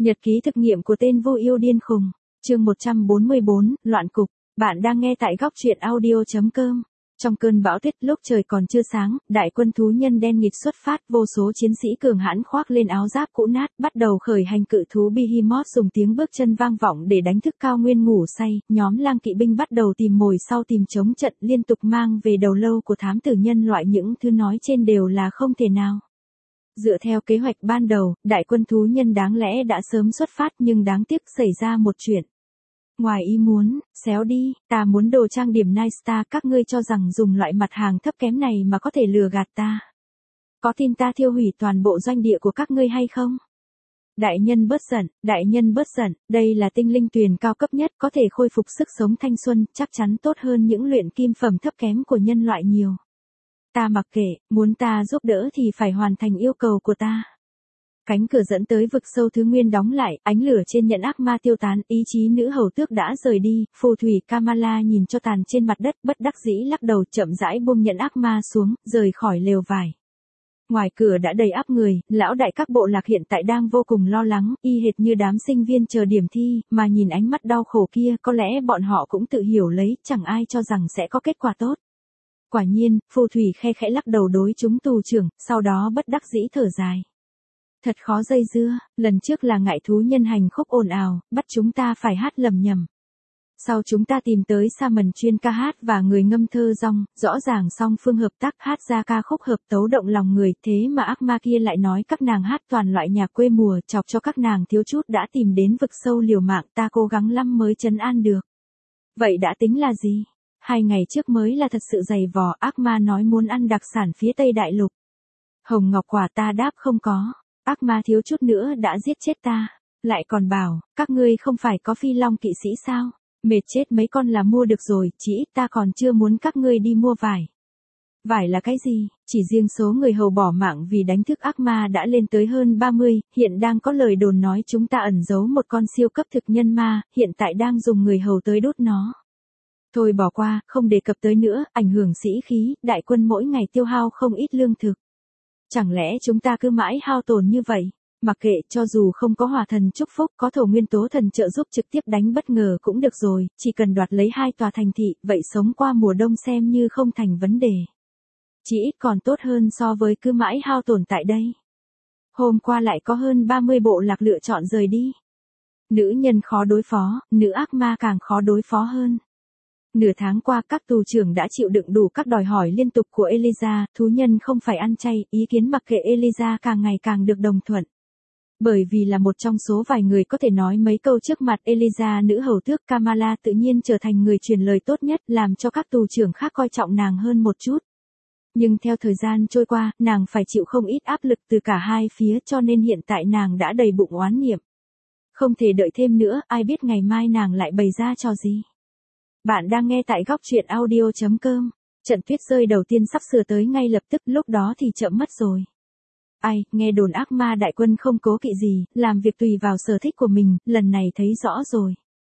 Nhật ký thực nghiệm của tên vô yêu điên khùng. Chương 144, loạn cục. Bạn đang nghe tại góc truyện audio.com. Trong cơn bão tuyết lúc trời còn chưa sáng, đại quân thú nhân đen nghịt xuất phát, vô số chiến sĩ cường hãn khoác lên áo giáp cũ nát, bắt đầu khởi hành. Cự thú Behemoth dùng tiếng bước chân vang vọng để đánh thức cao nguyên ngủ say. Nhóm lang kỵ binh bắt đầu tìm mồi sau tìm chống trận, liên tục mang về đầu lâu của thám tử nhân loại. Những thứ nói trên đều là không thể nào. Dựa theo kế hoạch ban đầu, đại quân thú nhân đáng lẽ đã sớm xuất phát, nhưng đáng tiếc xảy ra một chuyện. Ngoài ý muốn, xéo đi, ta muốn đồ trang điểm Night Star, các ngươi cho rằng dùng loại mặt hàng thấp kém này mà có thể lừa gạt ta. Có tin ta thiêu hủy toàn bộ doanh địa của các ngươi hay không? Đại nhân bớt giận, đây là tinh linh tuyền cao cấp nhất, có thể khôi phục sức sống thanh xuân, chắc chắn tốt hơn những luyện kim phẩm thấp kém của nhân loại nhiều. Ta mặc kệ, muốn ta giúp đỡ thì phải hoàn thành yêu cầu của ta. Cánh cửa dẫn tới vực sâu thứ nguyên đóng lại, ánh lửa trên nhẫn ác ma tiêu tán, ý chí nữ hầu tước đã rời đi. Phù thủy Kamala nhìn cho tàn trên mặt đất, bất đắc dĩ lắc đầu, chậm rãi buông nhẫn ác ma xuống, rời khỏi lều vải. Ngoài cửa đã đầy ắp người, lão đại các bộ lạc hiện tại đang vô cùng lo lắng, y hệt như đám sinh viên chờ điểm thi, mà nhìn ánh mắt đau khổ kia, có lẽ bọn họ cũng tự hiểu lấy, chẳng ai cho rằng sẽ có kết quả tốt. Quả nhiên, phù thủy khe khẽ lắc đầu đối chúng tù trưởng, sau đó bất đắc dĩ thở dài. Thật khó dây dưa, lần trước là ngại thú nhân hành khúc ồn ào, bắt chúng ta phải hát lầm nhầm. Sau chúng ta tìm tới Salmon chuyên ca hát và người ngâm thơ rong, rõ ràng song phương hợp tác hát ra ca khúc hợp tấu động lòng người, thế mà ác ma kia lại nói các nàng hát toàn loại nhạc quê mùa, chọc cho các nàng thiếu chút đã tìm đến vực sâu liều mạng, ta cố gắng lắm mới trấn an được. Vậy đã tính là gì? 2 ngày trước mới là thật sự dày vò, ác ma nói muốn ăn đặc sản phía Tây Đại Lục. Hồng Ngọc Quả ta đáp không có. Ác ma thiếu chút nữa đã giết chết ta, lại còn bảo, các ngươi không phải có phi long kỵ sĩ sao, mệt chết mấy con là mua được rồi, chỉ ít ta còn chưa muốn các ngươi đi mua vải. Vải là cái gì? Chỉ riêng số người hầu bỏ mạng vì đánh thức ác ma đã lên tới hơn 30, hiện đang có lời đồn nói chúng ta ẩn giấu một con siêu cấp thực nhân ma, hiện tại đang dùng người hầu tới đốt nó. Thôi bỏ qua, không đề cập tới nữa, ảnh hưởng sĩ khí, đại quân mỗi ngày tiêu hao không ít lương thực. Chẳng lẽ chúng ta cứ mãi hao tổn như vậy? Mặc kệ, cho dù không có hỏa thần chúc phúc, có thổ nguyên tố thần trợ giúp trực tiếp đánh bất ngờ cũng được rồi, chỉ cần đoạt lấy 2 tòa thành thị, vậy sống qua mùa đông xem như không thành vấn đề. Chỉ ít còn tốt hơn so với cứ mãi hao tổn tại đây. Hôm qua lại có hơn 30 bộ lạc lựa chọn rời đi. Nữ nhân khó đối phó, nữ ác ma càng khó đối phó hơn. Nửa tháng qua các tù trưởng đã chịu đựng đủ các đòi hỏi liên tục của Eliza, thú nhân không phải ăn chay, ý kiến mặc kệ Eliza càng ngày càng được đồng thuận. Bởi vì là một trong số vài người có thể nói mấy câu trước mặt Eliza, nữ hầu tước Kamala tự nhiên trở thành người truyền lời tốt nhất, làm cho các tù trưởng khác coi trọng nàng hơn một chút. Nhưng theo thời gian trôi qua, nàng phải chịu không ít áp lực từ cả hai phía, cho nên hiện tại nàng đã đầy bụng oán niệm. Không thể đợi thêm nữa, ai biết ngày mai nàng lại bày ra trò gì. Bạn đang nghe tại góc truyện audio.com. Trận tuyết rơi đầu tiên sắp sửa tới ngay lập tức, lúc đó thì chậm mất rồi. Ai, nghe đồn ác ma đại quân không cố kỵ gì, làm việc tùy vào sở thích của mình, lần này thấy rõ rồi.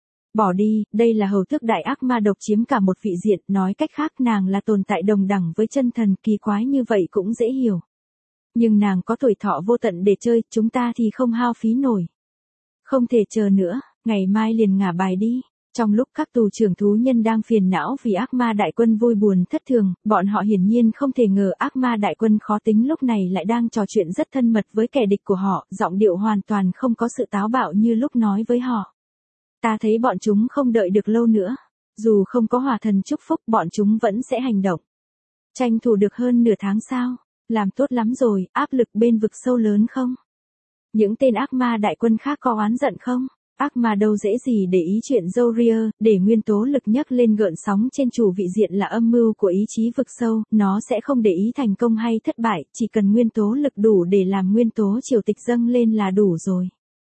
Bỏ đi, đây là hầu tước đại ác ma độc chiếm cả một vị diện, nói cách khác nàng là tồn tại đồng đẳng với chân thần, kỳ quái như vậy cũng dễ hiểu. Nhưng nàng có tuổi thọ vô tận để chơi, chúng ta thì không hao phí nổi. Không thể chờ nữa, ngày mai liền ngả bài đi. Trong lúc các tù trưởng thú nhân đang phiền não vì ác ma đại quân vui buồn thất thường, bọn họ hiển nhiên không thể ngờ ác ma đại quân khó tính lúc này lại đang trò chuyện rất thân mật với kẻ địch của họ, giọng điệu hoàn toàn không có sự táo bạo như lúc nói với họ. Ta thấy bọn chúng không đợi được lâu nữa. Dù không có hỏa thần chúc phúc bọn chúng vẫn sẽ hành động. Tranh thủ được hơn nửa tháng sao? Làm tốt lắm rồi, áp lực bên vực sâu lớn không? Những tên ác ma đại quân khác có oán giận không? Ác ma đâu dễ gì để ý chuyện Zoria, để nguyên tố lực nhấc lên gợn sóng trên chủ vị diện là âm mưu của ý chí vực sâu, nó sẽ không để ý thành công hay thất bại, chỉ cần nguyên tố lực đủ để làm nguyên tố triều tịch dâng lên là đủ rồi.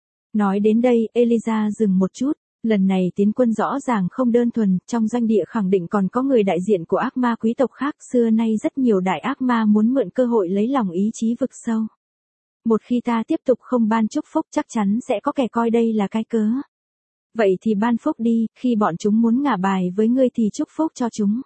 Nói đến đây, Eliza dừng một chút, lần này tiến quân rõ ràng không đơn thuần, trong doanh địa khẳng định còn có người đại diện của ác ma quý tộc khác, xưa nay rất nhiều đại ác ma muốn mượn cơ hội lấy lòng ý chí vực sâu. Một khi ta tiếp tục không ban chúc phúc chắc chắn sẽ có kẻ coi đây là cái cớ. Vậy thì ban phúc đi, khi bọn chúng muốn ngả bài với ngươi thì chúc phúc cho chúng.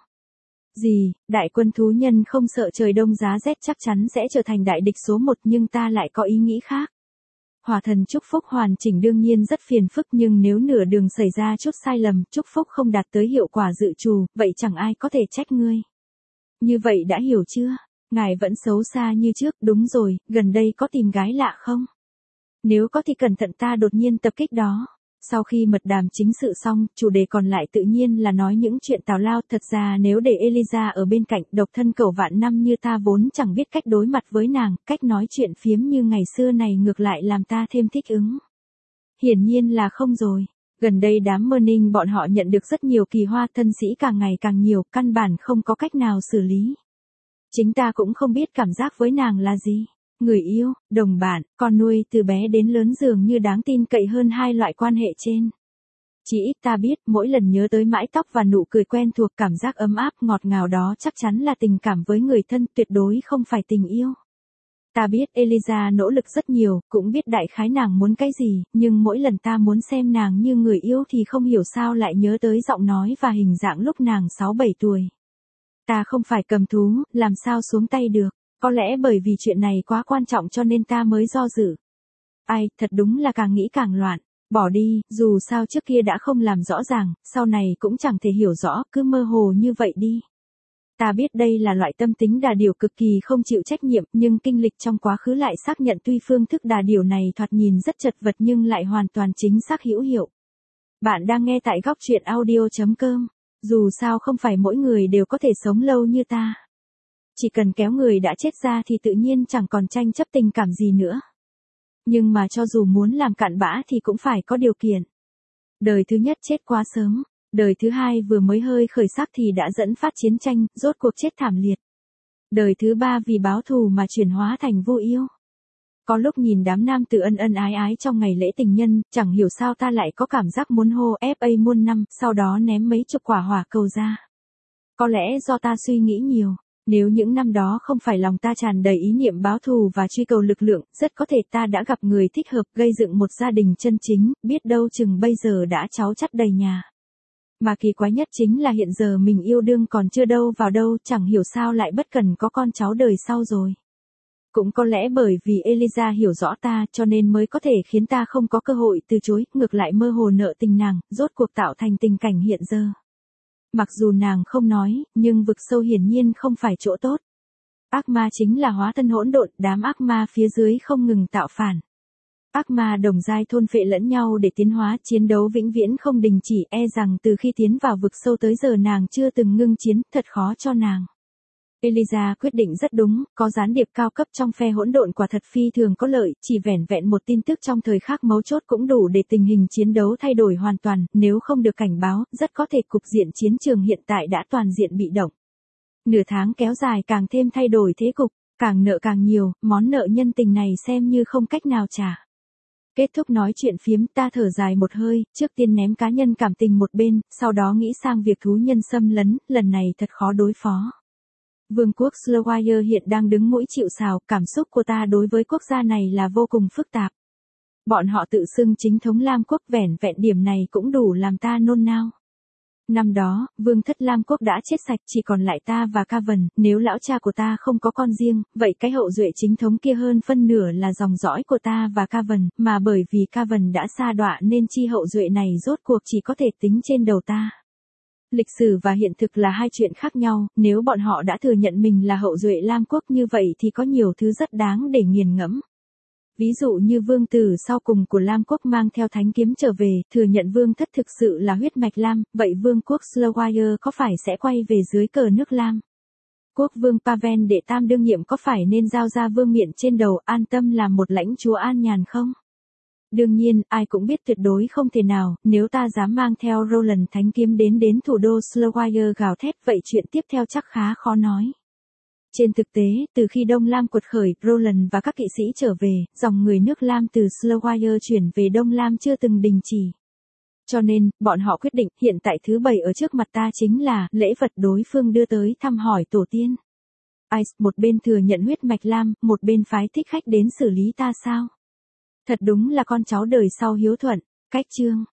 Gì, đại quân thú nhân không sợ trời đông giá rét chắc chắn sẽ trở thành đại địch số 1 nhưng ta lại có ý nghĩ khác. Hỏa thần chúc phúc hoàn chỉnh đương nhiên rất phiền phức, nhưng nếu nửa đường xảy ra chút sai lầm, chúc phúc không đạt tới hiệu quả dự trù, vậy chẳng ai có thể trách ngươi. Như vậy đã hiểu chưa? Ngài vẫn xấu xa như trước, đúng rồi, gần đây có tìm gái lạ không? Nếu có thì cẩn thận ta đột nhiên tập kích đó. Sau khi mật đàm chính sự xong, chủ đề còn lại tự nhiên là nói những chuyện tào lao. Thật ra nếu để Eliza ở bên cạnh, độc thân cẩu vạn năm như ta vốn chẳng biết cách đối mặt với nàng, cách nói chuyện phiếm như ngày xưa này ngược lại làm ta thêm thích ứng. Hiển nhiên là không rồi. Gần đây đám Merning bọn họ nhận được rất nhiều kỳ hoa, thân sĩ càng ngày càng nhiều, căn bản không có cách nào xử lý. Chính ta cũng không biết cảm giác với nàng là gì. Người yêu, đồng bạn, con nuôi từ bé đến lớn dường như đáng tin cậy hơn hai loại quan hệ trên. Chỉ ít ta biết, mỗi lần nhớ tới mái tóc và nụ cười quen thuộc, cảm giác ấm áp ngọt ngào đó chắc chắn là tình cảm với người thân, tuyệt đối không phải tình yêu. Ta biết Eliza nỗ lực rất nhiều, cũng biết đại khái nàng muốn cái gì, nhưng mỗi lần ta muốn xem nàng như người yêu thì không hiểu sao lại nhớ tới giọng nói và hình dạng lúc nàng 6-7 tuổi. Ta không phải cầm thú, làm sao xuống tay được. Có lẽ bởi vì chuyện này quá quan trọng cho nên ta mới do dự. Ai, thật đúng là càng nghĩ càng loạn. Bỏ đi, dù sao trước kia đã không làm rõ ràng, sau này cũng chẳng thể hiểu rõ, cứ mơ hồ như vậy đi. Ta biết đây là loại tâm tính đà điểu cực kỳ không chịu trách nhiệm, nhưng kinh lịch trong quá khứ lại xác nhận tuy phương thức đà điểu này thoạt nhìn rất chật vật nhưng lại hoàn toàn chính xác hữu hiệu. Bạn đang nghe tại góc truyện audio.com. Dù sao không phải mỗi người đều có thể sống lâu như ta. Chỉ cần kéo người đã chết ra thì tự nhiên chẳng còn tranh chấp tình cảm gì nữa. Nhưng mà cho dù muốn làm cặn bã thì cũng phải có điều kiện. Đời thứ nhất chết quá sớm, đời thứ hai vừa mới hơi khởi sắc thì đã dẫn phát chiến tranh, rốt cuộc chết thảm liệt. Đời thứ ba vì báo thù mà chuyển hóa thành vô yêu. Có lúc nhìn đám nam tử ân ân ái ái trong ngày lễ tình nhân, chẳng hiểu sao ta lại có cảm giác muốn hô FA muôn năm, sau đó ném mấy chục quả hỏa cầu ra. Có lẽ do ta suy nghĩ nhiều. Nếu những năm đó không phải lòng ta tràn đầy ý niệm báo thù và truy cầu lực lượng, rất có thể ta đã gặp người thích hợp, gây dựng một gia đình chân chính, biết đâu chừng bây giờ đã cháu chắt đầy nhà. Mà kỳ quái nhất chính là hiện giờ mình yêu đương còn chưa đâu vào đâu, chẳng hiểu sao lại bất cần có con cháu đời sau rồi. Cũng có lẽ bởi vì Eliza hiểu rõ ta cho nên mới có thể khiến ta không có cơ hội từ chối, ngược lại mơ hồ nợ tình nàng, rốt cuộc tạo thành tình cảnh hiện giờ. Mặc dù nàng không nói, nhưng vực sâu hiển nhiên không phải chỗ tốt. Ác ma chính là hóa thân hỗn độn, đám ác ma phía dưới không ngừng tạo phản. Ác ma đồng giai thôn phệ lẫn nhau để tiến hóa, chiến đấu vĩnh viễn không đình chỉ, e rằng từ khi tiến vào vực sâu tới giờ nàng chưa từng ngưng chiến, thật khó cho nàng. Eliza quyết định rất đúng, có gián điệp cao cấp trong phe hỗn độn quả thật phi thường có lợi, chỉ vẻn vẹn một tin tức trong thời khắc mấu chốt cũng đủ để tình hình chiến đấu thay đổi hoàn toàn, nếu không được cảnh báo, rất có thể cục diện chiến trường hiện tại đã toàn diện bị động. Nửa tháng kéo dài càng thêm thay đổi thế cục, càng nợ càng nhiều, món nợ nhân tình này xem như không cách nào trả. Kết thúc nói chuyện phiếm, ta thở dài một hơi, trước tiên ném cá nhân cảm tình một bên, sau đó nghĩ sang việc thú nhân xâm lấn, lần này thật khó đối phó. Vương quốc Slowire hiện đang đứng mũi chịu sào, cảm xúc của ta đối với quốc gia này là vô cùng phức tạp. Bọn họ tự xưng chính thống Lam quốc, vẻn vẹn điểm này cũng đủ làm ta nôn nao. Năm đó, vương thất Lam quốc đã chết sạch, chỉ còn lại ta và Cavan, nếu lão cha của ta không có con riêng, vậy cái hậu duệ chính thống kia hơn phân nửa là dòng dõi của ta và Cavan, mà bởi vì Cavan đã sa đọa nên chi hậu duệ này rốt cuộc chỉ có thể tính trên đầu ta. Lịch sử và hiện thực là hai chuyện khác nhau, nếu bọn họ đã thừa nhận mình là hậu duệ Lam quốc như vậy thì có nhiều thứ rất đáng để nghiền ngẫm. Ví dụ như vương tử sau cùng của Lam quốc mang theo thánh kiếm trở về, thừa nhận vương thất thực sự là huyết mạch Lam, vậy vương quốc Slowire có phải sẽ quay về dưới cờ nước Lam? Quốc vương Paven đệ tam đương nhiệm có phải nên giao ra vương miện trên đầu, an tâm làm một lãnh chúa an nhàn không? Đương nhiên, ai cũng biết tuyệt đối không thể nào, nếu ta dám mang theo Roland thánh kiếm đến thủ đô Slowire gào thét, vậy chuyện tiếp theo chắc khá khó nói. Trên thực tế, từ khi Đông Lam quật khởi, Roland và các kỵ sĩ trở về, dòng người nước Lam từ Slowire chuyển về Đông Lam chưa từng đình chỉ. Cho nên, bọn họ quyết định, hiện tại thứ 7 ở trước mặt ta chính là lễ vật đối phương đưa tới thăm hỏi tổ tiên. Ice, một bên thừa nhận huyết mạch Lam, một bên phái thích khách đến xử lý ta sao? Thật đúng là con cháu đời sau hiếu thuận. Cách chương